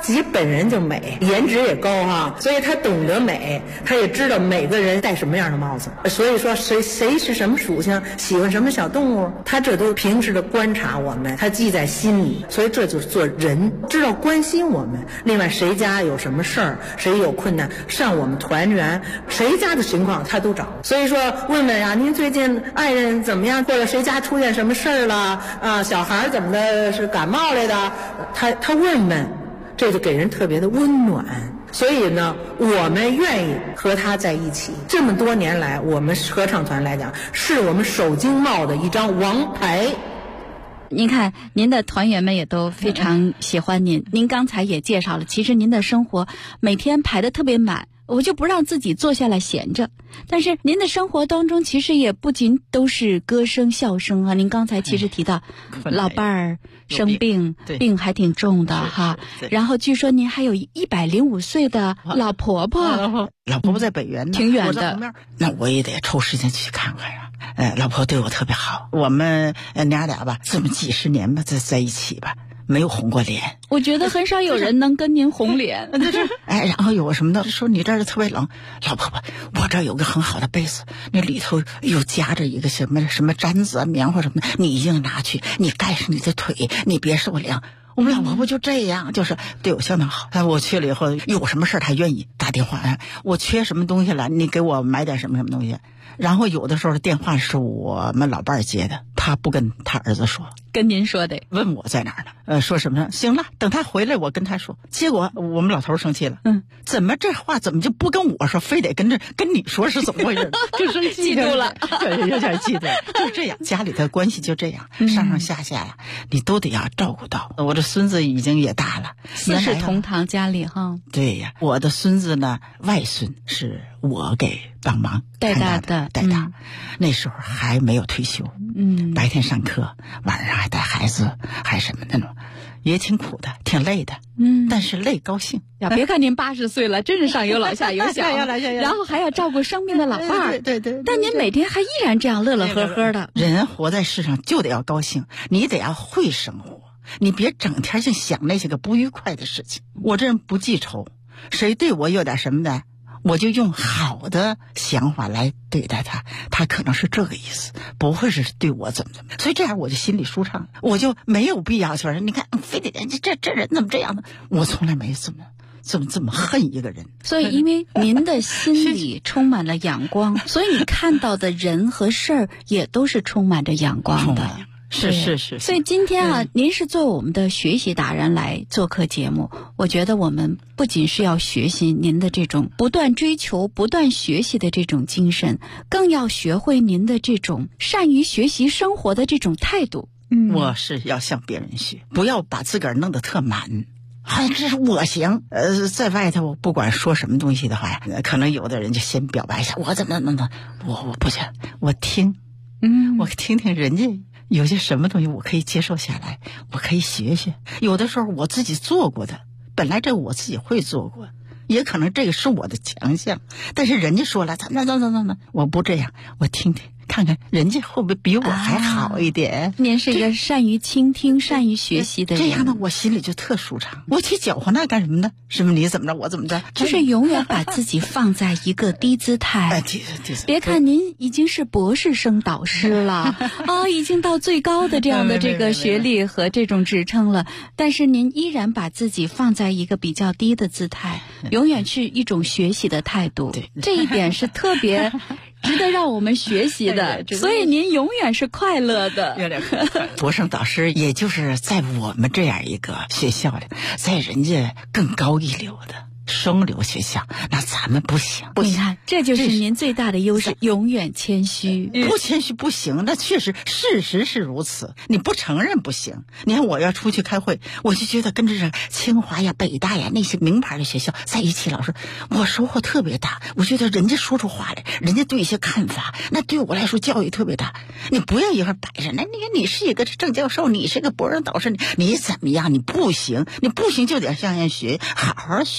自己本人就美，颜值也高哈，所以他懂得美，他也知道每个人戴什么样的帽子。所以说谁是什么属性，喜欢什么小动物，他这都平时的观察我们，他记在心里。所以这就是做人，知道关心我们。另外谁家有什么事儿，谁有困难上我们团圆，谁家的情况他都找。所以说问问呀，您最近爱人怎么样，或者谁家出现什么事儿了啊？小孩怎么的，是感冒来的？他问问，这就给人特别的温暖。所以呢，我们愿意和他在一起。这么多年来，我们合唱团来讲，是我们首经贸的一张王牌。 您看，您的团员们也都非常喜欢您。您刚才也介绍了，其实您的生活每天排得特别满，我就不让自己坐下来闲着。但是您的生活当中其实也不仅都是歌声笑声啊，您刚才其实提到老伴儿生病，病还挺重的哈。然后据说您还有105岁的老婆婆， 老婆婆在北园呢， 挺远的。 那我也得抽时间去看看呀。老婆对我特别好，我们娘俩吧，这么几十年吧，在一起吧，没有红过脸。 我觉得很少有人能跟您红脸。 然后有什么的说你这儿特别冷，老婆婆，我这儿有个很好的被子，那里头又夹着一个什么毡子啊、棉花什么的，你一定拿去，你盖上你的腿，你别受凉。我们老婆婆就这样，就是对我相当好。我去了以后，有什么事她愿意打电话，我缺什么东西了，你给我买点什么东西。然后有的时候电话是我们老伴儿接的，他不跟他儿子说， 跟您说的， 问我在哪儿呢？说什么呢？行了，等他回来我跟他说。结果我们老头生气了，怎么这话怎么就不跟我说，非得跟你说，是怎么回事？就生气， 嫉妒了， 有点嫉妒。就这样，家里的关系就这样，上上下下呀，你都得要照顾到。我这孙子已经也大了 ，4世同堂家里哈。 对呀，我的孙子呢，外孙是我给帮忙带大的， 那时候还没有退休，白天上课，晚上还带孩子，还什么的呢，也挺苦的，挺累的，但是累高兴呀。别看您80岁了，真是上有老下有小，然后还要照顾生病的老伴儿， 对。 但您每天还依然这样乐乐呵呵的。 人活在世上就得要高兴，你得要会生活，你别整天就想那些个不愉快的事情。我这人不记仇，谁对我有点什么的，我就用好的想法来对待他，他可能是这个意思，不会是对我怎么，所以这样我就心里舒畅，我就没有必要说你看非得这人怎么这样的，我从来没这么恨一个人。 所以因为您的心里充满了阳光，所以你看到的人和事儿也都是充满着阳光的。 是。 所以今天啊，您是做我们的学习达人来做客节目，我觉得我们不仅是要学习您的这种不断追求、不断学习的这种精神，更要学会您的这种善于学习生活的这种态度。 我是要向别人学，不要把自个儿弄得特满。这是我行，在外头不管说什么东西的话呀，可能有的人就先表白一下，我怎么，我不行，我听，我听听人家有些什么东西我可以接受下来，我可以学学。有的时候我自己做过的，本来这我自己会做过，也可能这个是我的强项，但是人家说了，怎么，我不这样，我听听看看人家会不会比我还好一点。 您是一个善于倾听、善于学习的人， 这样呢，我心里就特舒畅。我去搅和那干什么呢？什么你怎么着，我怎么着， 就是永远把自己放在一个低姿态。别看您已经是博士生导师了已经到最高的这样的这个学历和这种职称了，但是您依然把自己放在一个比较低的姿态，永远是一种学习的态度。这一点是特别值得让我们学习的，所以您永远是快乐的。 博士导师也就是在我们这样一个学校里，在人家更高一流的双流学校，那咱们不行。 你看，这就是您最大的优势，永远谦虚。 不谦虚不行，那确实事实是如此，你不承认不行。你看我要出去开会，我就觉得跟着清华呀、北大呀那些名牌的学校在一起，老师我收获特别大。我觉得人家说出话来，人家对一些看法，那对我来说教育特别大。你不要一会儿摆着，那你是一个正教授，你是个博士导师，你怎么样？你不行就得向人学，好好学。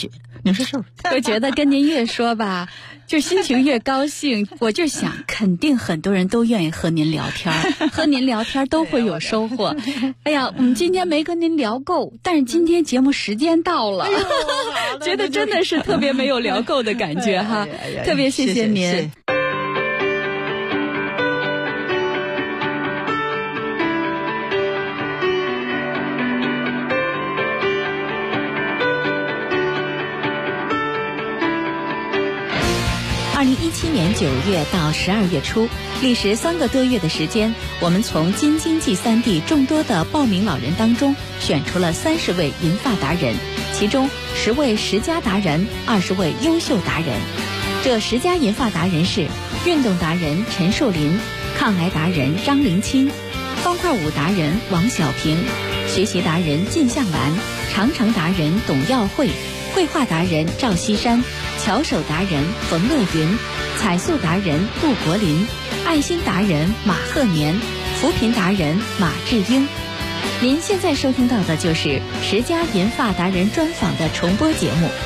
你说是不是？ 我觉得跟您越说吧，就心情越高兴。我就想，肯定很多人都愿意和您聊天，和您聊天都会有收获。哎呀，我们今天没跟您聊够，但是今天节目时间到了，觉得真的是特别没有聊够的感觉哈，特别谢谢您。2017年9月到12月初，历时3个多月的时间，我们从京津冀3地众多的报名老人当中选出了30位银发达人，其中10位10佳达人，20位优秀达人。这10佳银发达人是运动达人陈树林、抗癌达人张林清、方块舞达人王小平、学习达人靳向兰、长城达人董耀慧、绘画达人赵锡山、巧手达人冯乐云、彩塑达人杜国林、爱心达人马鹤年、扶贫达人马志英。您现在收听到的就是10佳银发达人专访的重播节目。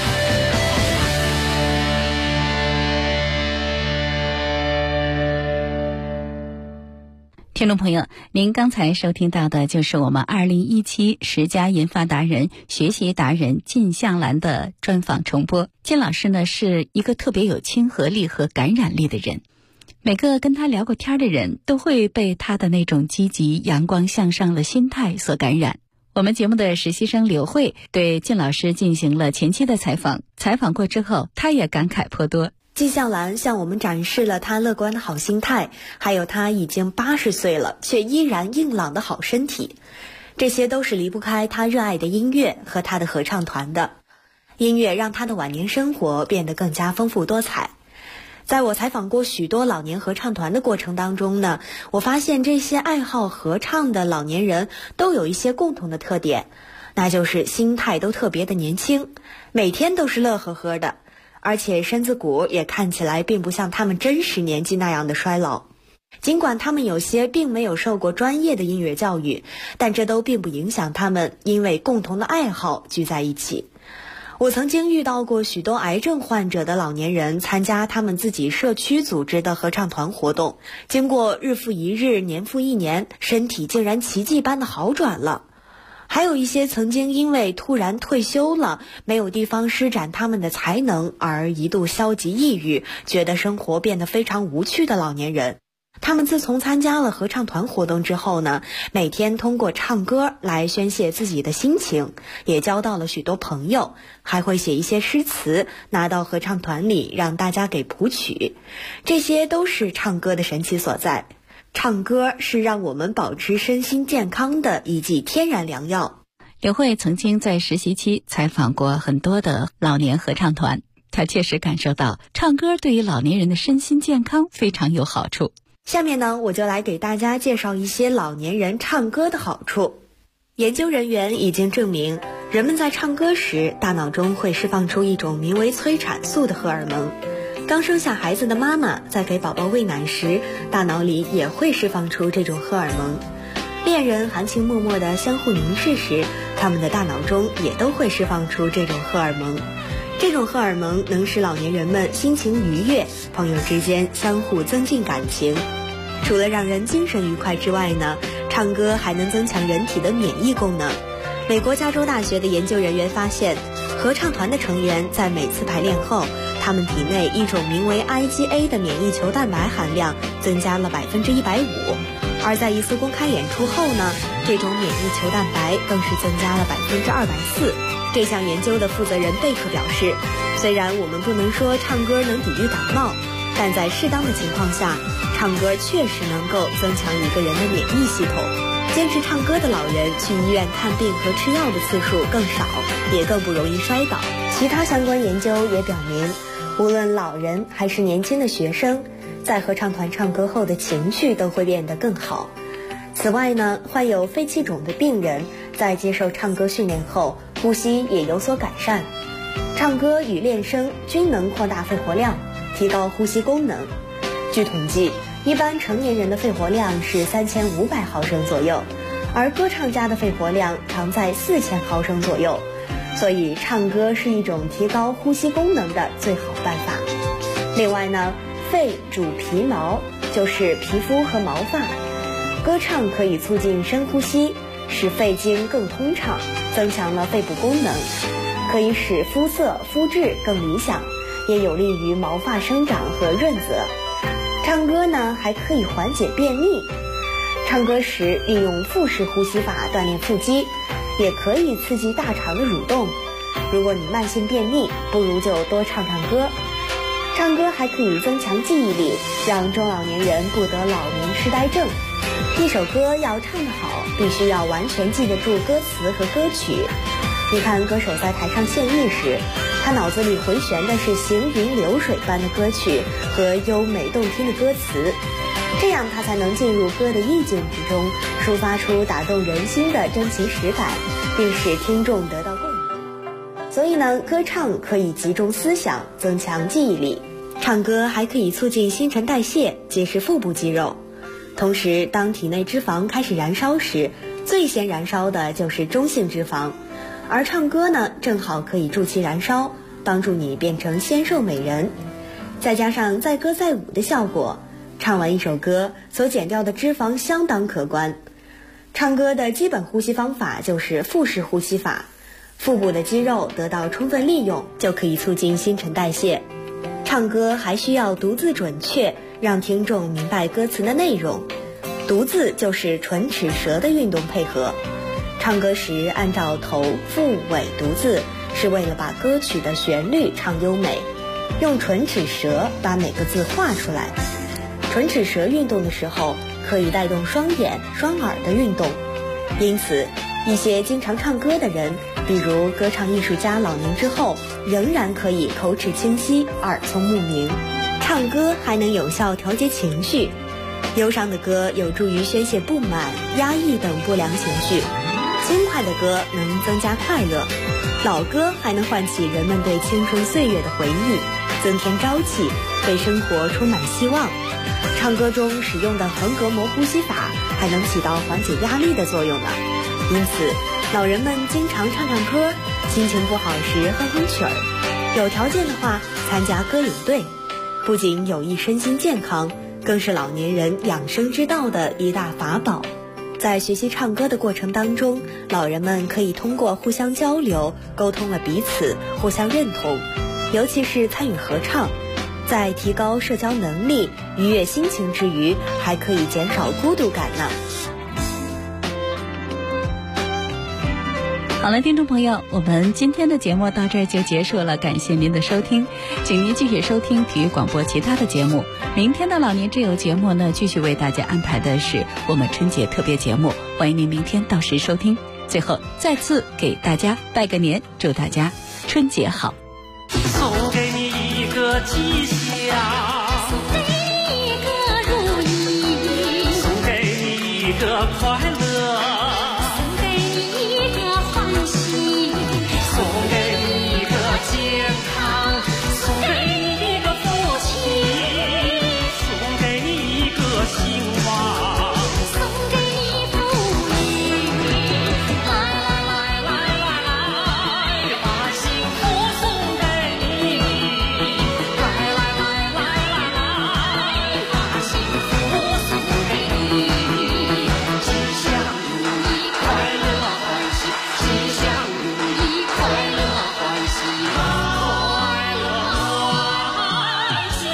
听众朋友，您刚才收听到的就是我们201710佳银发达人、学习达人靳向兰的专访重播。靳老师呢是一个特别有亲和力和感染力的人，每个跟他聊过天的人都会被他的那种积极阳光向上的心态所感染。我们节目的实习生刘慧对靳老师进行了前期的采访，采访过之后他也感慨颇多。 靳向兰向我们展示了他乐观的好心态，还有他已经80岁了却依然硬朗的好身体，这些都是离不开他热爱的音乐和他的合唱团的。音乐让他的晚年生活变得更加丰富多彩。在我采访过许多老年合唱团的过程当中呢，我发现这些爱好合唱的老年人都有一些共同的特点，那就是心态都特别的年轻，每天都是乐呵呵的，而且身子骨也看起来并不像他们真实年纪那样的衰老。尽管他们有些并没有受过专业的音乐教育，但这都并不影响他们因为共同的爱好聚在一起。我曾经遇到过许多癌症患者的老年人参加他们自己社区组织的合唱团活动，经过日复一日、年复一年，身体竟然奇迹般的好转了。还有一些曾经因为突然退休了，没有地方施展他们的才能而一度消极抑郁，觉得生活变得非常无趣的老年人，他们自从参加了合唱团活动之后呢，每天通过唱歌来宣泄自己的心情，也交到了许多朋友，还会写一些诗词拿到合唱团里让大家给谱曲，这些都是唱歌的神奇所在。唱歌是让我们保持身心健康的一剂天然良药。 刘慧曾经在实习期采访过很多的老年合唱团，她确实感受到唱歌对于老年人的身心健康非常有好处。 下面呢，我就来给大家介绍一些老年人唱歌的好处。研究人员已经证明，人们在唱歌时，大脑中会释放出一种名为催产素的荷尔蒙。刚生下孩子的妈妈在给宝宝喂奶时，大脑里也会释放出这种荷尔蒙。恋人含情脉脉地相互凝视时，他们的大脑中也都会释放出这种荷尔蒙。这种荷尔蒙能使老年人们心情愉悦，朋友之间相互增进感情。除了让人精神愉快之外呢，唱歌还能增强人体的免疫功能。美国加州大学的研究人员发现，合唱团的成员在每次排练后，他们体内一种名为 IgA 的免疫球蛋白含量增加了150%，而在一次公开演出后呢，这种免疫球蛋白更是增加了240%。这项研究的负责人贝克表示，虽然我们不能说唱歌能抵御感冒，但在适当的情况下，唱歌确实能够增强一个人的免疫系统。坚持唱歌的老人去医院看病和吃药的次数更少，也更不容易摔倒。其他相关研究也表明，无论老人还是年轻的学生，在合唱团唱歌后的情绪都会变得更好。此外呢，患有肺气肿的病人在接受唱歌训练后，呼吸也有所改善。唱歌与练声均能扩大肺活量，提高呼吸功能。据统计，一般成年人的肺活量是3500毫升左右，而歌唱家的肺活量常在4000毫升左右。 所以唱歌是一种提高呼吸功能的最好办法。另外呢，肺主皮毛，就是皮肤和毛发，歌唱可以促进深呼吸，使肺经更通畅，增强了肺部功能，可以使肤色肤质更理想，也有利于毛发生长和润泽。唱歌呢还可以缓解便秘，唱歌时利用腹式呼吸法锻炼腹肌，也可以刺激大肠的蠕动。如果你慢性便秘，不如就多唱唱歌。唱歌还可以增强记忆力，让中老年人不得老年痴呆症。一首歌要唱得好，必须要完全记得住歌词和歌曲。你看歌手在台上献艺时，他脑子里回旋的是行云流水般的歌曲和优美动听的歌词，这样他才能进入歌的意境之中，抒发出打动人心的真情实感，并使听众得到共鸣。所以呢，歌唱可以集中思想，增强记忆力。唱歌还可以促进新陈代谢，结实腹部肌肉。同时，当体内脂肪开始燃烧时，最先燃烧的就是中性脂肪，而唱歌呢，正好可以助其燃烧，帮助你变成纤瘦美人。再加上载歌载舞的效果，唱完一首歌所减掉的脂肪相当可观。唱歌的基本呼吸方法就是腹式呼吸法，腹部的肌肉得到充分利用，就可以促进新陈代谢。唱歌还需要读字准确，让听众明白歌词的内容。读字就是唇齿舌的运动配合。唱歌时按照头腹尾读字，是为了把歌曲的旋律唱优美，用唇齿舌把每个字画出来。唇齿舌运动的时候，可以带动双眼双耳的运动，因此一些经常唱歌的人，比如歌唱艺术家，老年之后仍然可以口齿清晰，耳聪目明。唱歌还能有效调节情绪，忧伤的歌有助于宣泄不满、压抑等不良情绪，轻快的歌能增加快乐，老歌还能唤起人们对青春岁月的回忆，增添朝气，对生活充满希望。唱歌中使用的横膈膜呼吸法还能起到缓解压力的作用呢。因此老人们经常唱唱歌，心情不好时哼哼曲儿，有条件的话参加歌咏队，不仅有益身心健康，更是老年人养生之道的一大法宝。在学习唱歌的过程当中，老人们可以通过互相交流，沟通了彼此，互相认同，尤其是参与合唱，在提高社交能力、愉悦心情之余，还可以减少孤独感呢。 好了，听众朋友，我们今天的节目到这儿就结束了，感谢您的收听，请您继续收听体育广播其他的节目。明天的老年之友节目呢，继续为大家安排的是我们春节特别节目，欢迎您明天到时收听。最后再次给大家拜个年，祝大家春节好。 送给你一个吉祥， 送给你一个如意， 送给你一个快乐， 送给你一个欢喜， 送给你一个健康，送给你一个福气，送给你一个兴旺， 送给你福利，来来来来来来， 把幸福送给你，来来来来来来，把幸福送给你，吉祥如意，快乐欢喜，吉祥如意，快乐欢喜，快乐欢喜，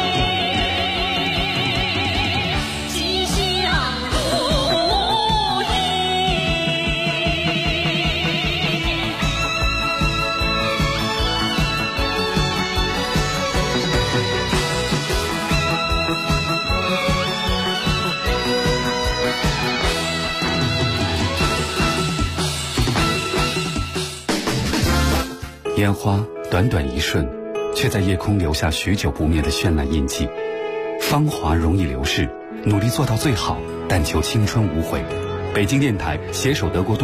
吉祥如意。 烟花短短一瞬，却在夜空留下许久不灭的绚烂印记。芳华容易流逝，努力做到最好，但求青春无悔。北京电台携手德国